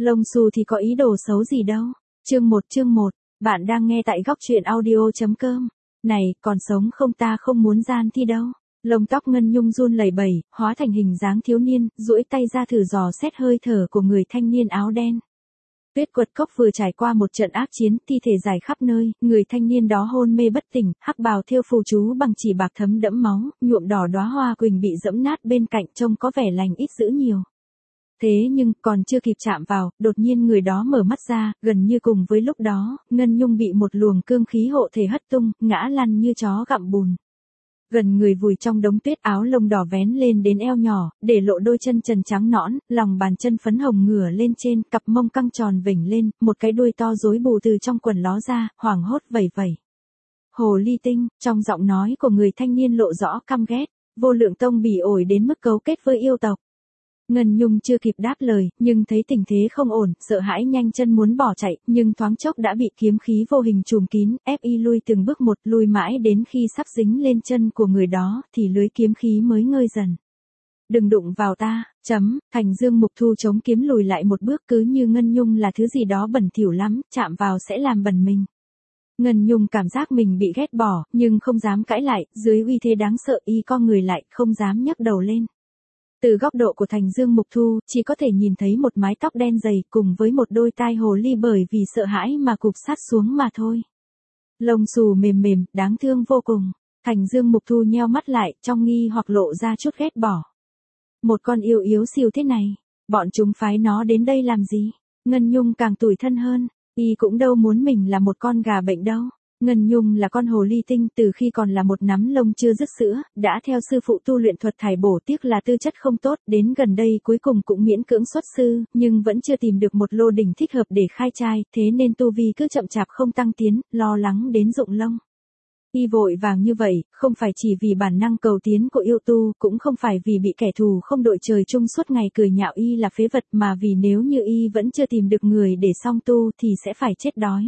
Lông xù thì có ý đồ xấu gì đâu. Chương 1, bạn đang nghe tại góc truyện audio.com. Này, còn sống không, ta không muốn gian thi đâu. Lông tóc Ngân Nhung run lẩy bẩy, hóa thành hình dáng thiếu niên, duỗi tay ra thử dò xét hơi thở của người thanh niên áo đen. Tuyết Quật Cốc vừa trải qua một trận ác chiến, thi thể rải khắp nơi, người thanh niên đó hôn mê bất tỉnh, hắc bào thêu phù chú bằng chỉ bạc thấm đẫm máu, nhuộm đỏ đóa hoa quỳnh bị dẫm nát bên cạnh, trông có vẻ lành ít dữ nhiều. Thế nhưng, còn chưa kịp chạm vào, đột nhiên người đó mở mắt ra, gần như cùng với lúc đó, Ngân Nhung bị một luồng cương khí hộ thể hất tung, ngã lăn như chó gặm bùn. Gần người vùi trong đống tuyết, áo lông đỏ vén lên đến eo nhỏ, để lộ đôi chân trần trắng nõn, lòng bàn chân phấn hồng ngửa lên trên, cặp mông căng tròn vểnh lên, một cái đuôi to rối bù từ trong quần ló ra, hoảng hốt vẩy vẩy. Hồ ly tinh, trong giọng nói của người thanh niên lộ rõ căm ghét, Vô Lượng Tông bỉ ổi đến mức cấu kết với yêu tộc. Ngân Nhung chưa kịp đáp lời, nhưng thấy tình thế không ổn, sợ hãi nhanh chân muốn bỏ chạy, nhưng thoáng chốc đã bị kiếm khí vô hình trùm kín, ép y lui từng bước một, lui mãi đến khi sắp dính lên chân của người đó, thì lưới kiếm khí mới ngơi dần. Đừng đụng vào ta, Thành Dương Mục Thu chống kiếm lùi lại một bước, cứ như Ngân Nhung là thứ gì đó bẩn thỉu lắm, chạm vào sẽ làm bẩn mình. Ngân Nhung cảm giác mình bị ghét bỏ, nhưng không dám cãi lại, dưới uy thế đáng sợ y co người lại, không dám nhấc đầu lên. Từ góc độ của Thành Dương Mục Thu, chỉ có thể nhìn thấy một mái tóc đen dày cùng với một đôi tai hồ ly bởi vì sợ hãi mà cụp sát xuống mà thôi. Lông xù mềm mềm, đáng thương vô cùng. Thành Dương Mục Thu nheo mắt lại, trong nghi hoặc lộ ra chút ghét bỏ. Một con yêu yếu xìu thế này, bọn chúng phái nó đến đây làm gì? Ngân Nhung càng tủi thân hơn, y cũng đâu muốn mình là một con gà bệnh đâu. Ngân Nhung là con hồ ly tinh, từ khi còn là một nắm lông chưa dứt sữa, đã theo sư phụ tu luyện thuật thải bổ, tiếc là tư chất không tốt, đến gần đây cuối cùng cũng miễn cưỡng xuất sư, nhưng vẫn chưa tìm được một lô đỉnh thích hợp để khai trai, thế nên tu vi cứ chậm chạp không tăng tiến, lo lắng đến rụng lông. Y vội vàng như vậy, không phải chỉ vì bản năng cầu tiến của yêu tu, cũng không phải vì bị kẻ thù không đội trời chung suốt ngày cười nhạo y là phế vật, mà vì nếu như y vẫn chưa tìm được người để song tu thì sẽ phải chết đói.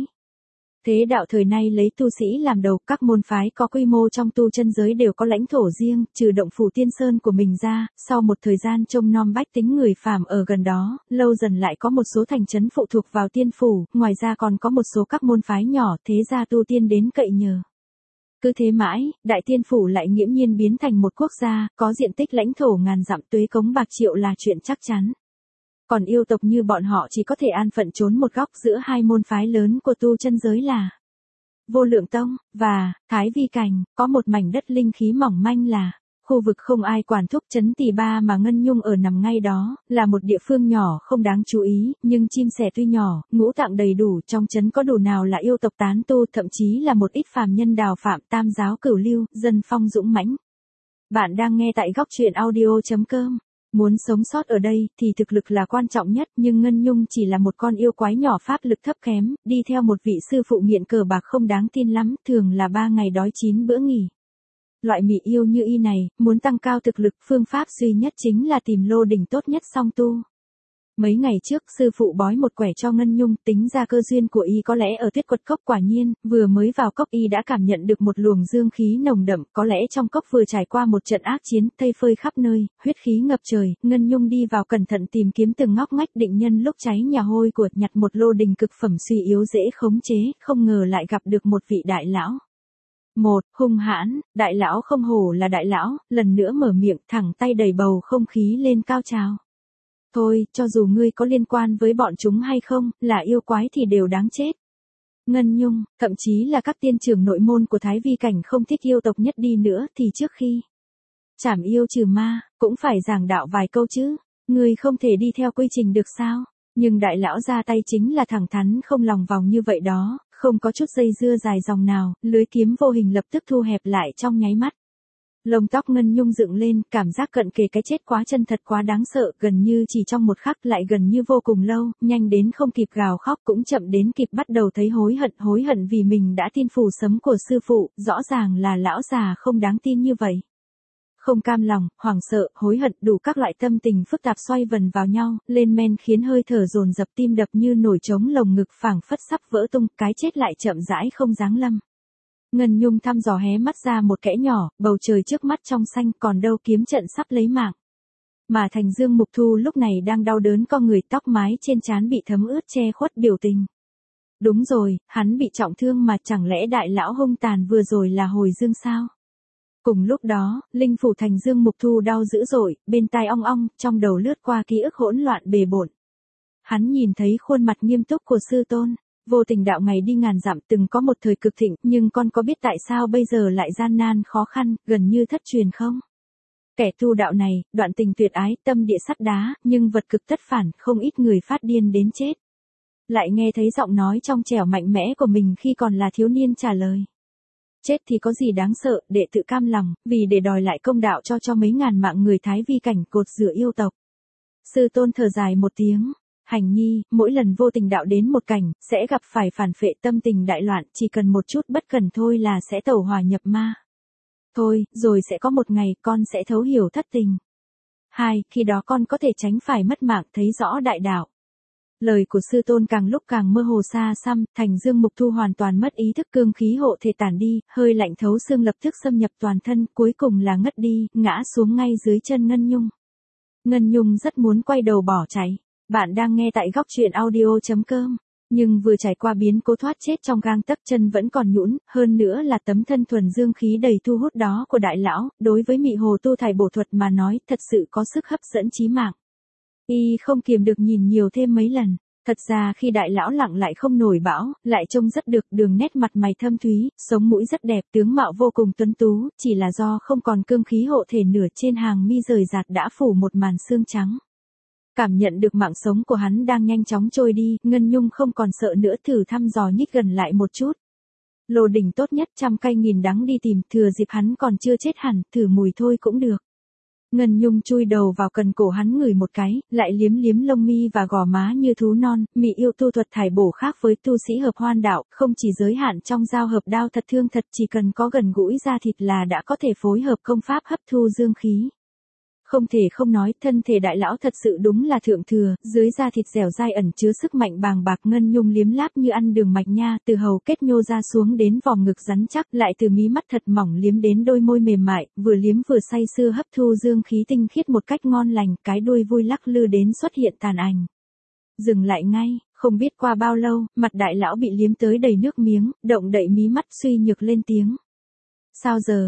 Thế đạo thời nay lấy tu sĩ làm đầu, các môn phái có quy mô trong tu chân giới đều có lãnh thổ riêng, trừ động phủ Tiên Sơn của mình ra, sau một thời gian trông nom bách tính người phàm ở gần đó, lâu dần lại có một số thành trấn phụ thuộc vào tiên phủ, ngoài ra còn có một số các môn phái nhỏ, thế gia tu tiên đến cậy nhờ. Cứ thế mãi, Đại Tiên phủ lại nghiễm nhiên biến thành một quốc gia, có diện tích lãnh thổ ngàn dặm, tuế cống bạc triệu là chuyện chắc chắn. Còn yêu tộc như bọn họ chỉ có thể an phận trốn một góc giữa hai môn phái lớn của tu chân giới là Vô Lượng Tông và Thái Vi Cảnh, có một mảnh đất linh khí mỏng manh là khu vực không ai quản thúc trấn Tỳ Ba mà Ngân Nhung ở nằm ngay đó, là một địa phương nhỏ không đáng chú ý, nhưng chim sẻ tuy nhỏ, ngũ tạng đầy đủ, trong trấn có đủ nào là yêu tộc tán tu, thậm chí là một ít phàm nhân đào phạm, tam giáo cửu lưu, dân phong dũng mãnh. Bạn đang nghe tại góc truyện audio.com. Muốn sống sót ở đây thì thực lực là quan trọng nhất, nhưng Ngân Nhung chỉ là một con yêu quái nhỏ pháp lực thấp kém, đi theo một vị sư phụ nghiện cờ bạc không đáng tin lắm, thường là 3 ngày đói 9 bữa nghỉ. Loại mị yêu như y này, muốn tăng cao thực lực, phương pháp duy nhất chính là tìm lô đỉnh tốt nhất song tu. Mấy ngày trước, sư phụ bói một quẻ cho Ngân Nhung, tính ra cơ duyên của y có lẽ ở Tuyết Quật Cốc, quả nhiên, vừa mới vào cốc y đã cảm nhận được một luồng dương khí nồng đậm, có lẽ trong cốc vừa trải qua một trận ác chiến, thây phơi khắp nơi, huyết khí ngập trời, Ngân Nhung đi vào cẩn thận tìm kiếm từng ngóc ngách, định nhân lúc cháy nhà hôi của, nhặt một lô đỉnh cực phẩm suy yếu dễ khống chế, không ngờ lại gặp được một vị đại lão. Một, hung hãn, đại lão không hổ là đại lão, lần nữa mở miệng, thẳng tay đẩy bầu không khí lên cao trào. Thôi, cho dù ngươi có liên quan với bọn chúng hay không, là yêu quái thì đều đáng chết. Ngân Nhung, thậm chí là các tiên trưởng nội môn của Thái Vi Cảnh không thích yêu tộc nhất đi nữa thì trước khi trảm yêu trừ ma, cũng phải giảng đạo vài câu chứ. Ngươi không thể đi theo quy trình được sao? Nhưng đại lão ra tay chính là thẳng thắn không lòng vòng như vậy đó, không có chút dây dưa dài dòng nào, lưới kiếm vô hình lập tức thu hẹp lại trong nháy mắt. Lông tóc Ngân Nhung dựng lên, cảm giác cận kề cái chết quá chân thật, quá đáng sợ, gần như chỉ trong một khắc, lại gần như vô cùng lâu, nhanh đến không kịp gào khóc, cũng chậm đến kịp bắt đầu thấy hối hận vì mình đã tin phù sấm của sư phụ, rõ ràng là lão già không đáng tin như vậy. Không cam lòng, hoảng sợ, hối hận, đủ các loại tâm tình phức tạp xoay vần vào nhau, lên men khiến hơi thở dồn dập, tim đập như nổi trống lồng ngực, phảng phất sắp vỡ tung, cái chết lại chậm rãi không giáng lâm. Ngân Nhung thăm dò hé mắt ra một kẽ nhỏ, bầu trời trước mắt trong xanh, còn đâu kiếm trận sắp lấy mạng. Mà Thành Dương Mục Thu lúc này đang đau đớn co người, tóc mái trên trán bị thấm ướt che khuất biểu tình. Đúng rồi, hắn bị trọng thương mà chẳng lẽ đại lão hung tàn vừa rồi là hồi dương sao? Cùng lúc đó, linh phủ Thành Dương Mục Thu đau dữ dội, bên tai ong ong, trong đầu lướt qua ký ức hỗn loạn bề bộn. Hắn nhìn thấy khuôn mặt nghiêm túc của sư tôn, vô tình đạo ngày đi ngàn dặm từng có một thời cực thịnh, nhưng con có biết tại sao bây giờ lại gian nan khó khăn, gần như thất truyền không? Kẻ tu đạo này, đoạn tình tuyệt ái, tâm địa sắt đá, nhưng vật cực tất phản, không ít người phát điên đến chết. Lại nghe thấy giọng nói trong trẻo mạnh mẽ của mình khi còn là thiếu niên trả lời. Chết thì có gì đáng sợ, đệ tự cam lòng, vì để đòi lại công đạo cho mấy ngàn mạng người Thái Vi cảnh cột rửa yêu tộc. Sư tôn thở dài một tiếng, Hành nhi, mỗi lần vô tình đạo đến một cảnh, sẽ gặp phải phản phệ tâm tình đại loạn, chỉ cần một chút bất cẩn thôi là sẽ tẩu hỏa nhập ma. Thôi, rồi sẽ có một ngày con sẽ thấu hiểu thất tình. 2. Khi đó con có thể tránh phải mất mạng, thấy rõ đại đạo. Lời của sư tôn càng lúc càng mơ hồ xa xăm, Thành Dương Mục Thu hoàn toàn mất ý thức, cương khí hộ thể tản đi, hơi lạnh thấu xương lập tức xâm nhập toàn thân, cuối cùng là ngất đi, ngã xuống ngay dưới chân Ngân Nhung. Ngân Nhung rất muốn quay đầu bỏ chạy. Bạn đang nghe tại góc truyện audio.com. Nhưng vừa trải qua biến cố thoát chết trong gang tấc, chân vẫn còn nhũn, hơn nữa là tấm thân thuần dương khí đầy thu hút đó của đại lão, đối với Mị Hồ tu thải bổ thuật mà nói, thật sự có sức hấp dẫn chí mạng. Y không kiềm được nhìn nhiều thêm mấy lần. Thật ra khi đại lão lặng lại không nổi bão, lại trông rất được, đường nét mặt mày thâm thúy, sống mũi rất đẹp, tướng mạo vô cùng tuấn tú, chỉ là do không còn cương khí hộ thể, nửa trên hàng mi rời rạc đã phủ một màn xương trắng. Cảm nhận được mạng sống của hắn đang nhanh chóng trôi đi, Ngân Nhung không còn sợ nữa, thử thăm dò nhích gần lại một chút. Lô đỉnh tốt nhất, trăm cay nghìn đắng đi tìm, thừa dịp hắn còn chưa chết hẳn, thử mùi thôi cũng được. Ngân Nhung chui đầu vào cần cổ hắn ngửi một cái, lại liếm liếm lông mi và gò má như thú non. Mị yêu tu thuật thải bổ khác với tu sĩ hợp hoan đạo, không chỉ giới hạn trong giao hợp đao thật thương thật, chỉ cần có gần gũi da thịt là đã có thể phối hợp công pháp hấp thu dương khí. Không thể không nói, thân thể đại lão thật sự đúng là thượng thừa, dưới da thịt dẻo dai ẩn chứa sức mạnh bàng bạc. Ngân Nhung liếm láp như ăn đường mạch nha, từ hầu kết nhô ra xuống đến vòng ngực rắn chắc, lại từ mí mắt thật mỏng liếm đến đôi môi mềm mại, vừa liếm vừa say sưa hấp thu dương khí tinh khiết một cách ngon lành, cái đuôi vui lắc lư đến xuất hiện tàn ảnh. Dừng lại ngay, không biết qua bao lâu, mặt đại lão bị liếm tới đầy nước miếng, động đậy mí mắt suy nhược lên tiếng. Sao giờ,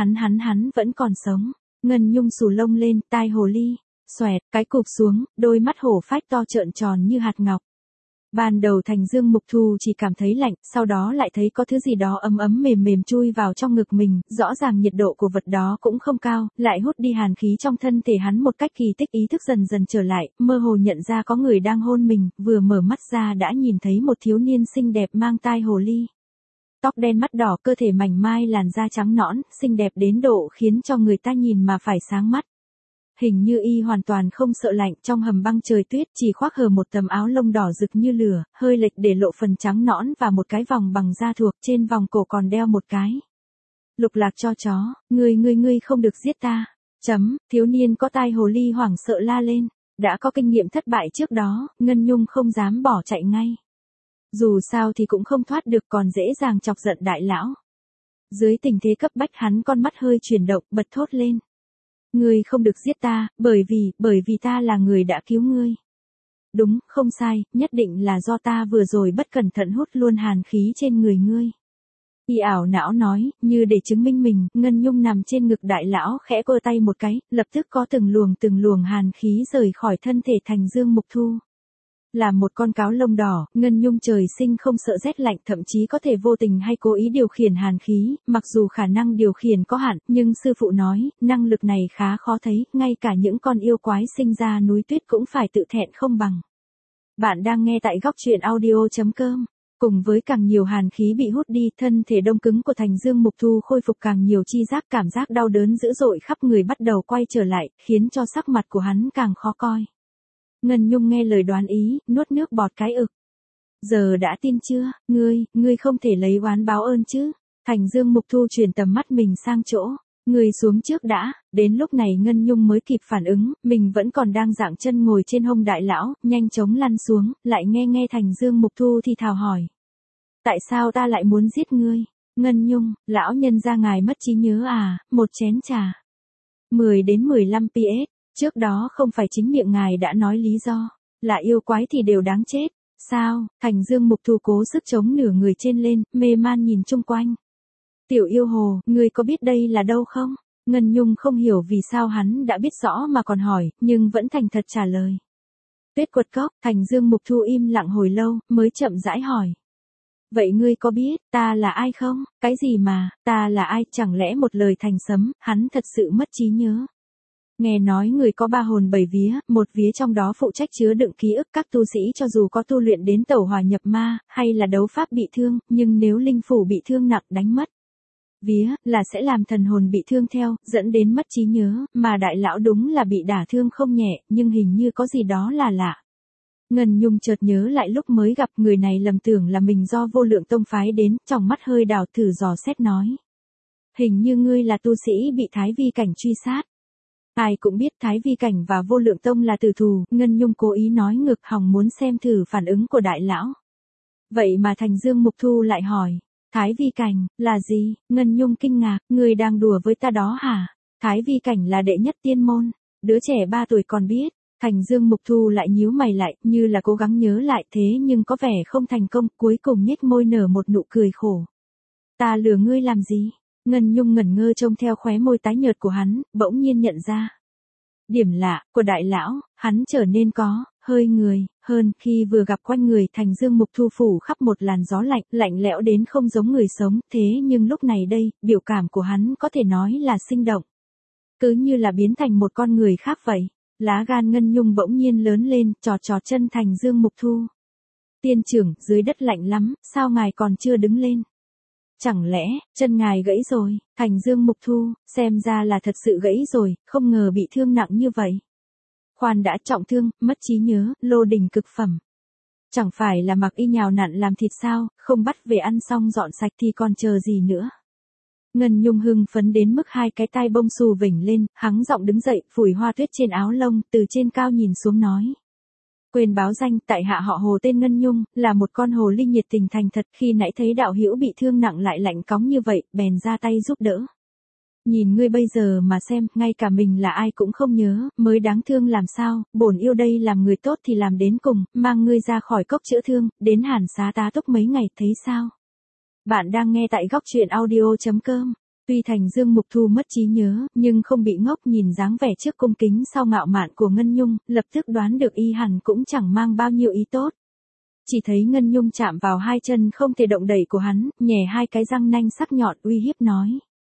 hắn vẫn còn sống. Ngân Nhung xù lông lên, tai hồ ly, xoẹt, cái cụp xuống, đôi mắt hổ phách to trợn tròn như hạt ngọc. Ban đầu Thành Dương Mục Thu chỉ cảm thấy lạnh, sau đó lại thấy có thứ gì đó ấm ấm mềm mềm chui vào trong ngực mình, rõ ràng nhiệt độ của vật đó cũng không cao, lại hút đi hàn khí trong thân thể hắn một cách kỳ tích. Ý thức dần dần trở lại, mơ hồ nhận ra có người đang hôn mình, vừa mở mắt ra đã nhìn thấy một thiếu niên xinh đẹp mang tai hồ ly. Tóc đen mắt đỏ, cơ thể mảnh mai, làn da trắng nõn, xinh đẹp đến độ khiến cho người ta nhìn mà phải sáng mắt. Hình như y hoàn toàn không sợ lạnh, trong hầm băng trời tuyết chỉ khoác hờ một tấm áo lông đỏ rực như lửa, hơi lệch để lộ phần trắng nõn và một cái vòng bằng da thuộc, trên vòng cổ còn đeo một cái lục lạc cho chó. Ngươi không được giết ta. Thiếu niên có tai hồ ly hoảng sợ la lên. Đã có kinh nghiệm thất bại trước đó, Ngân Nhung không dám bỏ chạy ngay. Dù sao thì cũng không thoát được, còn dễ dàng chọc giận đại lão. Dưới tình thế cấp bách, hắn con mắt hơi chuyển động, bật thốt lên. Ngươi không được giết ta, bởi vì ta là người đã cứu ngươi. Đúng, không sai, nhất định là do ta vừa rồi bất cẩn thận hút luôn hàn khí trên người ngươi. Y ảo não nói, như để chứng minh mình. Ngân Nhung nằm trên ngực đại lão, khẽ cơ tay một cái, lập tức có từng luồng hàn khí rời khỏi thân thể Thành Dương Mục Thu. Là một con cáo lông đỏ, Ngân Nhung trời sinh không sợ rét lạnh, thậm chí có thể vô tình hay cố ý điều khiển hàn khí, mặc dù khả năng điều khiển có hạn, nhưng sư phụ nói, năng lực này khá khó thấy, ngay cả những con yêu quái sinh ra núi tuyết cũng phải tự thẹn không bằng. Bạn đang nghe tại góc truyện audio.com. Cùng với càng nhiều hàn khí bị hút đi, thân thể đông cứng của Thành Dương Mục Thu khôi phục càng nhiều chi giác, cảm giác đau đớn dữ dội khắp người bắt đầu quay trở lại, khiến cho sắc mặt của hắn càng khó coi. Ngân Nhung nghe lời đoán ý, nuốt nước bọt cái ực. Giờ đã tin chưa, ngươi không thể lấy oán báo ơn chứ. Thành Dương Mục Thu chuyển tầm mắt mình sang chỗ. Ngươi xuống trước đã. Đến lúc này Ngân Nhung mới kịp phản ứng, mình vẫn còn đang dạng chân ngồi trên hông đại lão, nhanh chóng lăn xuống, lại nghe Thành Dương Mục Thu thì thào hỏi. Tại sao ta lại muốn giết ngươi? Ngân Nhung, lão nhân gia ngài mất trí nhớ à, một chén trà. 10 đến 15 PS. Trước đó không phải chính miệng ngài đã nói lý do, là yêu quái thì đều đáng chết, sao? Thành Dương Mục Thu cố sức chống nửa người trên lên, mê man nhìn chung quanh. Tiểu yêu hồ, ngươi có biết đây là đâu không? Ngân Nhung không hiểu vì sao hắn đã biết rõ mà còn hỏi, nhưng vẫn thành thật trả lời. Tuyết Quật Cốc. Thành Dương Mục Thu im lặng hồi lâu, mới chậm rãi hỏi. Vậy ngươi có biết, ta là ai không? Cái gì mà, ta là ai? Chẳng lẽ một lời thành sấm, hắn thật sự mất trí nhớ. Nghe nói người có 3 hồn 7 vía, một vía trong đó phụ trách chứa đựng ký ức các tu sĩ cho dù có tu luyện đến tẩu hỏa nhập ma, hay là đấu pháp bị thương, nhưng nếu linh phủ bị thương nặng đánh mất. Vía, là sẽ làm thần hồn bị thương theo, dẫn đến mất trí nhớ, mà đại lão đúng là bị đả thương không nhẹ, nhưng hình như có gì đó là lạ. Ngân Nhung chợt nhớ lại lúc mới gặp người này lầm tưởng là mình do Vô Lượng Tông phái đến, trong mắt hơi đảo thử dò xét nói. Hình như ngươi là tu sĩ bị Thái Vi Cảnh truy sát. Ai cũng biết Thái Vi Cảnh và Vô Lượng Tông là tử thù, Ngân Nhung cố ý nói ngược hòng muốn xem thử phản ứng của đại lão. Vậy mà Thành Dương Mục Thu lại hỏi. Thái Vi Cảnh, là gì? Ngân Nhung kinh ngạc, ngươi đang đùa với ta đó hả? Thái Vi Cảnh là đệ nhất tiên môn, đứa trẻ 3 tuổi còn biết. Thành Dương Mục Thu lại nhíu mày lại, như là cố gắng nhớ lại thế nhưng có vẻ không thành công, cuối cùng nhếch môi nở một nụ cười khổ. Ta lừa ngươi làm gì? Ngân Nhung ngẩn ngơ trông theo khóe môi tái nhợt của hắn, bỗng nhiên nhận ra. Điểm lạ của đại lão, hắn trở nên có hơi người hơn khi vừa gặp quanh người. Thành Dương Mục Thu phủ khắp một làn gió lạnh, lạnh lẽo đến không giống người sống, thế nhưng lúc này đây, biểu cảm của hắn có thể nói là sinh động. Cứ như là biến thành một con người khác vậy. Lá gan Ngân Nhung bỗng nhiên lớn lên, trò chân Thành Dương Mục Thu. Tiên trưởng, dưới đất lạnh lắm, sao ngài còn chưa đứng lên? Chẳng lẽ, chân ngài gãy rồi? Thành Dương Mục Thu, xem ra là thật sự gãy rồi, không ngờ bị thương nặng như vậy. Khoan đã, trọng thương, mất trí nhớ, lô đình cực phẩm. Chẳng phải là mặc y nhào nặn làm thịt sao, không bắt về ăn xong dọn sạch thì còn chờ gì nữa. Ngân Nhung hưng phấn đến mức 2 cái tai bông xù vểnh lên, hắng giọng đứng dậy, phủi hoa tuyết trên áo lông, từ trên cao nhìn xuống nói. Quên báo danh, tại hạ họ Hồ tên Ngân Nhung, là một con hồ ly nhiệt tình thành thật, khi nãy thấy đạo hữu bị thương nặng lại lạnh cóng như vậy, bèn ra tay giúp đỡ. Nhìn ngươi bây giờ mà xem, ngay cả mình là ai cũng không nhớ, mới đáng thương làm sao, bổn yêu đây làm người tốt thì làm đến cùng, mang ngươi ra khỏi cốc chữa thương, đến Hàn Xá tá túc mấy ngày, thấy sao? Bạn đang nghe tại góc truyện audio.com. Tuy Thành Dương Mục Thu mất trí nhớ, nhưng không bị ngốc, nhìn dáng vẻ trước cung kính sau ngạo mạn của Ngân Nhung, lập tức đoán được y hẳn cũng chẳng mang bao nhiêu ý tốt. Chỉ thấy Ngân Nhung chạm vào 2 chân không thể động đậy của hắn, nhè 2 cái răng nanh sắc nhọn uy hiếp nói.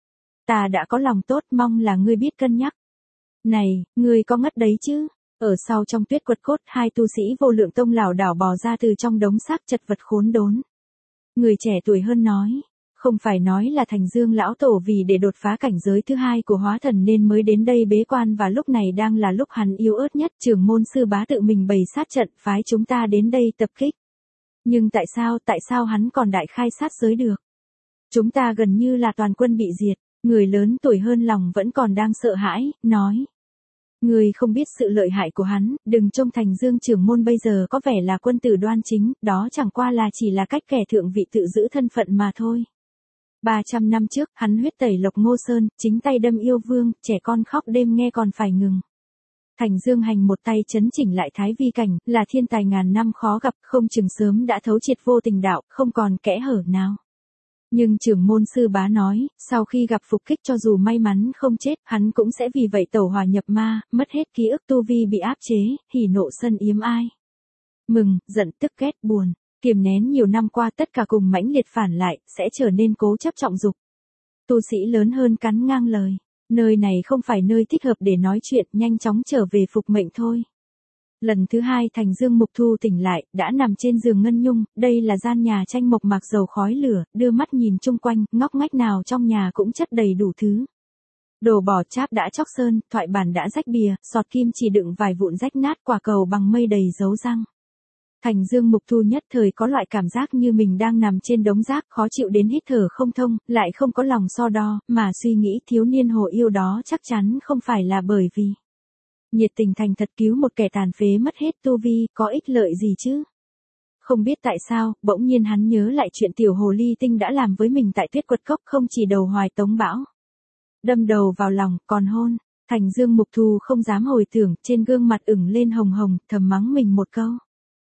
Ta đã có lòng tốt, mong là ngươi biết cân nhắc. Này, ngươi có ngất đấy chứ? Ở sau trong Tuyết Quật Cốt, 2 tu sĩ Vô Lượng Tông lảo đảo bò ra từ trong đống xác chật vật khốn đốn. Người trẻ tuổi hơn nói. Không phải nói là Thành Dương lão tổ vì để đột phá cảnh giới thứ 2 của hóa thần nên mới đến đây bế quan, và lúc này đang là lúc hắn yếu ớt nhất. Trưởng môn sư bá tự mình bày sát trận phái chúng ta đến đây tập kích. Nhưng tại sao hắn còn đại khai sát giới được? Chúng ta gần như là toàn quân bị diệt. Người lớn tuổi hơn lòng vẫn còn đang sợ hãi, nói. Người không biết sự lợi hại của hắn, đừng trông Thành Dương trưởng môn bây giờ có vẻ là quân tử đoan chính, đó chẳng qua là chỉ là cách kẻ thượng vị tự giữ thân phận mà thôi. 300 năm trước, hắn huyết tẩy Lộc Ngô Sơn, chính tay đâm yêu vương, trẻ con khóc đêm nghe còn phải ngừng. Thành Dương hành một tay chấn chỉnh lại Thái Vi Cảnh, là thiên tài ngàn năm khó gặp, không chừng sớm đã thấu triệt vô tình đạo, không còn kẽ hở nào. Nhưng trưởng môn sư bá nói, sau khi gặp phục kích cho dù may mắn không chết, hắn cũng sẽ vì vậy tẩu hỏa nhập ma, mất hết ký ức, tu vi bị áp chế, hỉ nộ sân yếm ai. Mừng, giận, tức, ghét, buồn, kiềm nén nhiều năm qua tất cả cùng mãnh liệt phản lại, sẽ trở nên cố chấp trọng dục. Tu sĩ lớn hơn cắn ngang lời, nơi này không phải nơi thích hợp để nói chuyện, nhanh chóng trở về phục mệnh thôi. Lần thứ 2 Thành Dương Mục Thu tỉnh lại, đã nằm trên giường Ngân Nhung, đây là gian nhà tranh mộc mạc dầu khói lửa, đưa mắt nhìn chung quanh, ngóc ngách nào trong nhà cũng chất đầy đủ thứ. Đồ bỏ cháp đã chóc sơn, thoại bản đã rách bìa, sọt kim chỉ đựng vài vụn rách nát, quả cầu bằng mây đầy dấu răng. Thành Dương Mục Thu nhất thời có loại cảm giác như mình đang nằm trên đống rác, khó chịu đến hít thở không thông, lại không có lòng so đo, mà suy nghĩ thiếu niên hồ yêu đó chắc chắn không phải là bởi vì nhiệt tình thành thật cứu một kẻ tàn phế mất hết tu vi, có ích lợi gì chứ? Không biết tại sao, bỗng nhiên hắn nhớ lại chuyện tiểu hồ ly tinh đã làm với mình tại Tuyết Quật Cốc, không chỉ đầu hoài tống bão. Đâm đầu vào lòng, còn hôn. Thành Dương Mục Thu không dám hồi tưởng, trên gương mặt ửng lên hồng hồng, thầm mắng mình một câu.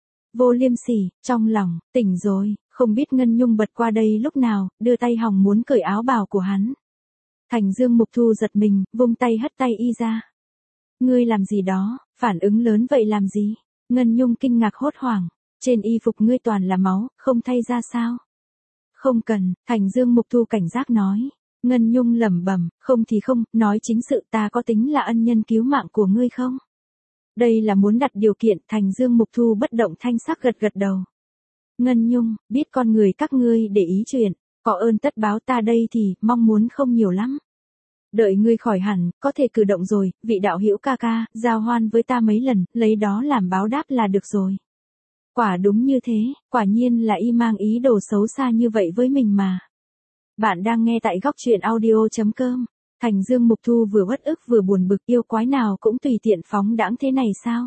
Vô liêm sỉ, trong lòng, tỉnh rồi, không biết Ngân Nhung bật qua đây lúc nào, đưa tay hòng muốn cởi áo bào của hắn. Thành Dương Mục Thu giật mình, vung tay hất tay y ra. Ngươi làm gì đó, phản ứng lớn vậy làm gì? Ngân Nhung kinh ngạc hốt hoảng, trên y phục ngươi toàn là máu, không thay ra sao? Không cần, Thành Dương Mục Thu cảnh giác nói. Ngân Nhung lẩm bẩm, không thì không, nói chính sự, ta có tính là ân nhân cứu mạng của ngươi không? Đây là muốn đặt điều kiện. Thành Dương Mục Thu bất động thanh sắc gật gật đầu. Ngân Nhung, biết con người các ngươi để ý chuyện, có ơn tất báo, ta đây thì mong muốn không nhiều lắm. Đợi ngươi khỏi hẳn, có thể cử động rồi, vị đạo hữu ca ca, giao hoan với ta mấy lần, lấy đó làm báo đáp là được rồi. Quả đúng như thế, quả nhiên là y mang ý đồ xấu xa như vậy với mình mà. Bạn đang nghe tại góc truyện audio.com. Thành Dương Mục Thu vừa uất ức vừa buồn bực, yêu quái nào cũng tùy tiện phóng đãng thế này sao?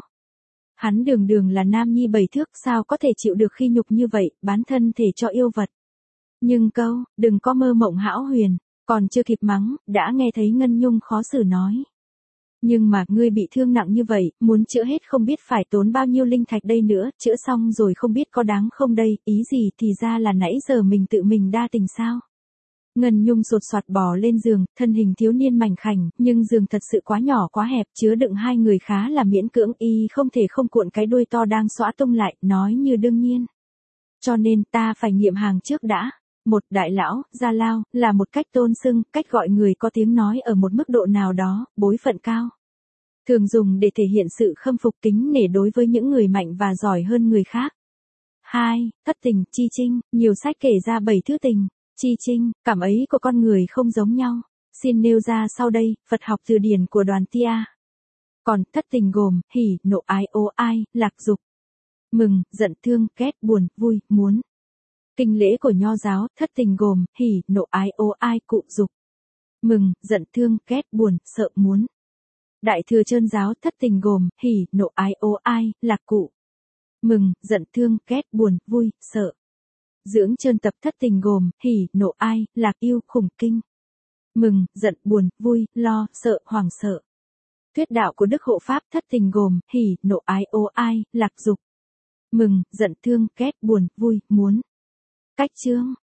Hắn đường đường là nam nhi 7 thước, sao có thể chịu được khi nhục như vậy, bán thân thể cho yêu vật. Nhưng câu, đừng có mơ mộng hão huyền, còn chưa kịp mắng, đã nghe thấy Ngân Nhung khó xử nói. Nhưng mà, ngươi bị thương nặng như vậy, muốn chữa hết không biết phải tốn bao nhiêu linh thạch đây nữa, chữa xong rồi không biết có đáng không đây, ý gì thì ra là nãy giờ mình tự mình đa tình sao? Ngân Nhung sột soạt bò lên giường, thân hình thiếu niên mảnh khảnh, nhưng giường thật sự quá nhỏ quá hẹp, chứa đựng hai người khá là miễn cưỡng, y không thể không cuộn cái đuôi to đang xõa tung lại, nói như đương nhiên. Cho nên ta phải nghiệm hàng trước đã. Một đại lão, gia lao, là một cách tôn xưng, cách gọi người có tiếng nói ở một mức độ nào đó, bối phận cao. Thường dùng để thể hiện sự khâm phục kính nể đối với những người mạnh và giỏi hơn người khác. 2. Thất tình, chi trinh, nhiều sách kể ra 7 thứ tình. Chi trinh, cảm ấy của con người không giống nhau. Xin nêu ra sau đây, Phật học từ điển của Đoàn Tia. Còn, thất tình gồm, hỉ, nộ ái ô ai, lạc dục. Mừng, giận thương, ghét, buồn, vui, muốn. Kinh lễ của Nho giáo, thất tình gồm, hỉ, nộ ái ô ai, cụ dục. Mừng, giận thương, ghét, buồn, sợ, muốn. Đại thừa Trơn giáo, thất tình gồm, hỉ, nộ ái ô ai, lạc cụ. Mừng, giận thương, ghét, buồn, vui, sợ. Dưỡng Trơn tập thất tình gồm, hỉ, nộ ai, lạc yêu, khủng kinh. Mừng, giận, buồn, vui, lo, sợ, hoảng sợ. Thuyết đạo của Đức Hộ Pháp, thất tình gồm, hỉ, nộ ái ô ai, lạc dục. Mừng, giận thương, ghét, buồn, vui, muốn. Cách chương,